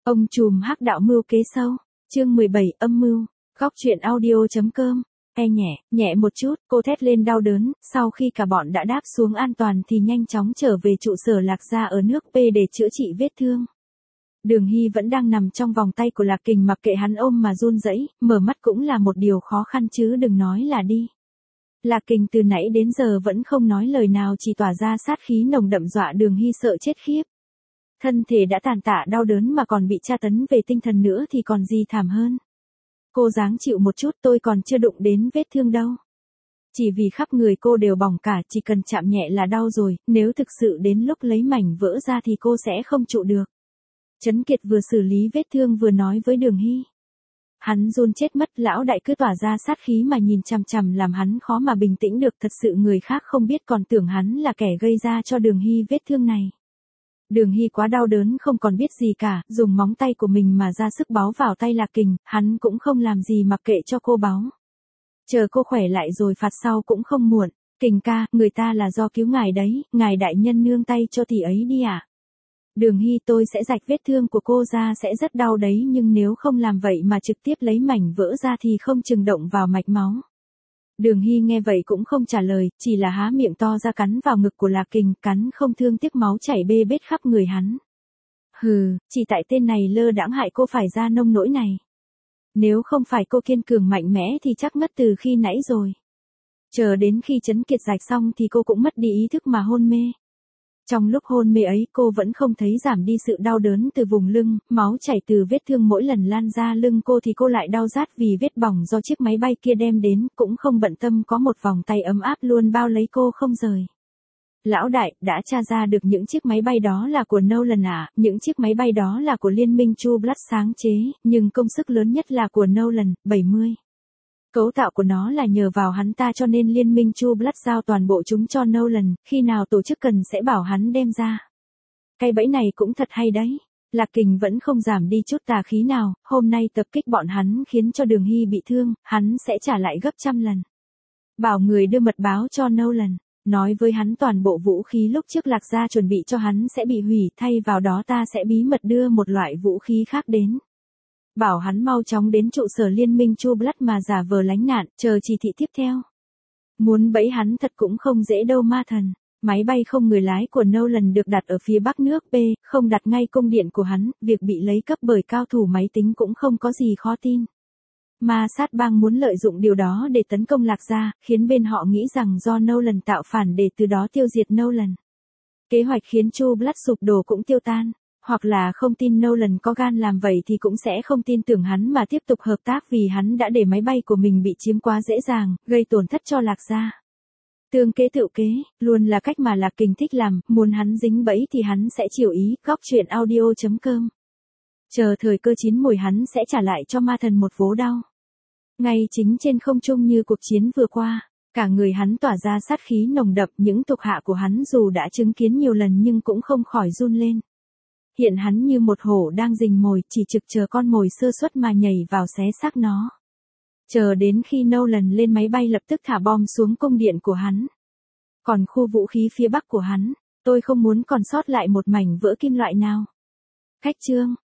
Ông trùm hắc đạo mưu kế sâu, chương 17 âm mưu, góc truyện audio.com. Nhẹ một chút, cô thét lên đau đớn, sau khi cả bọn đã đáp xuống an toàn thì nhanh chóng trở về trụ sở Lạc Gia ở nước P để chữa trị vết thương. Đường Hy vẫn đang nằm trong vòng tay của Lạc Kình, mặc kệ hắn ôm mà run rẩy, mở mắt cũng là một điều khó khăn chứ đừng nói là đi. Lạc Kình từ nãy đến giờ vẫn không nói lời nào, chỉ tỏa ra sát khí nồng đậm dọa Đường Hy sợ chết khiếp. Thân thể đã tàn tạ đau đớn mà còn bị tra tấn về tinh thần nữa thì còn gì thảm hơn. Cô ráng chịu một chút, tôi còn chưa đụng đến vết thương đâu. Chỉ vì khắp người cô đều bỏng cả, chỉ cần chạm nhẹ là đau rồi, nếu thực sự đến lúc lấy mảnh vỡ ra thì cô sẽ không trụ được. Trấn Kiệt vừa xử lý vết thương vừa nói với Đường Hy. Hắn run chết mất, lão đại cứ tỏa ra sát khí mà nhìn chằm chằm làm hắn khó mà bình tĩnh được, thật sự người khác không biết còn tưởng hắn là kẻ gây ra cho Đường Hy vết thương này. Đường Hy quá đau đớn không còn biết gì cả, dùng móng tay của mình mà ra sức báu vào tay Lạc Kình, hắn cũng không làm gì mặc kệ cho cô báu. Chờ cô khỏe lại rồi phạt sau cũng không muộn. Kình ca, người ta là do cứu ngài đấy, ngài đại nhân nương tay cho tỷ ấy đi ạ. Đường Hy, tôi sẽ rạch vết thương của cô ra, sẽ rất đau đấy, nhưng nếu không làm vậy mà trực tiếp lấy mảnh vỡ ra thì không chừng động vào mạch máu. Đường Hy nghe vậy cũng không trả lời, chỉ là há miệng to ra cắn vào ngực của Lạc Kình, cắn không thương tiếc, máu chảy bê bết khắp người hắn. Hừ, chỉ tại tên này lơ đãng hại cô phải ra nông nỗi này. Nếu không phải cô kiên cường mạnh mẽ thì chắc ngất từ khi nãy rồi. Chờ đến khi Trấn Kiệt rạch xong thì cô cũng mất đi ý thức mà hôn mê. Trong lúc hôn mê ấy cô vẫn không thấy giảm đi sự đau đớn từ vùng lưng, máu chảy từ vết thương mỗi lần lan ra lưng cô thì cô lại đau rát vì vết bỏng do chiếc máy bay kia đem đến, cũng không bận tâm có một vòng tay ấm áp luôn bao lấy cô không rời. Lão đại, đã tra ra được những chiếc máy bay đó là của Nolan à? Những chiếc máy bay đó là của Liên minh True Blood sáng chế, nhưng công sức lớn nhất là của Nolan, 70. Cấu tạo của nó là nhờ vào hắn ta cho nên Liên minh True Blood giao toàn bộ chúng cho Nolan, khi nào tổ chức cần sẽ bảo hắn đem ra. Cái bẫy này cũng thật hay đấy. Lạc Kình vẫn không giảm đi chút tà khí nào, hôm nay tập kích bọn hắn khiến cho Đường Hy bị thương, hắn sẽ trả lại gấp trăm lần. Bảo người đưa mật báo cho Nolan, nói với hắn toàn bộ vũ khí lúc trước Lạc Gia chuẩn bị cho hắn sẽ bị hủy, thay vào đó ta sẽ bí mật đưa một loại vũ khí khác đến. Bảo hắn mau chóng đến trụ sở Liên minh True Blood mà giả vờ lánh nạn, chờ chỉ thị tiếp theo. Muốn bẫy hắn thật cũng không dễ đâu ma thần. Máy bay không người lái của Nolan được đặt ở phía bắc nước P, không đặt ngay cung điện của hắn, việc bị lấy cắp bởi cao thủ máy tính cũng không có gì khó tin. Ma sát bang muốn lợi dụng điều đó để tấn công Lạc Gia, khiến bên họ nghĩ rằng do Nolan tạo phản để từ đó tiêu diệt Nolan. Kế hoạch khiến True Blood sụp đổ cũng tiêu tan. Hoặc là không tin Nolan có gan làm vậy thì cũng sẽ không tin tưởng hắn mà tiếp tục hợp tác, vì hắn đã để máy bay của mình bị chiếm quá dễ dàng, gây tổn thất cho Lạc Gia. Tương kế tự kế, luôn là cách mà Lạc Kình thích làm, muốn hắn dính bẫy thì hắn sẽ chiều ý, góc truyện audio.com. Chờ thời cơ chín mùi hắn sẽ trả lại cho ma thần một vố đau. Ngay chính trên không trung như cuộc chiến vừa qua, cả người hắn tỏa ra sát khí nồng đậm, những thuộc hạ của hắn dù đã chứng kiến nhiều lần nhưng cũng không khỏi run lên. Hiện hắn như một hổ đang rình mồi, chỉ trực chờ con mồi sơ suất mà nhảy vào xé xác nó. Chờ đến khi Nolan lên máy bay lập tức thả bom xuống cung điện của hắn. Còn khu vũ khí phía bắc của hắn, tôi không muốn còn sót lại một mảnh vỡ kim loại nào. Khách chương.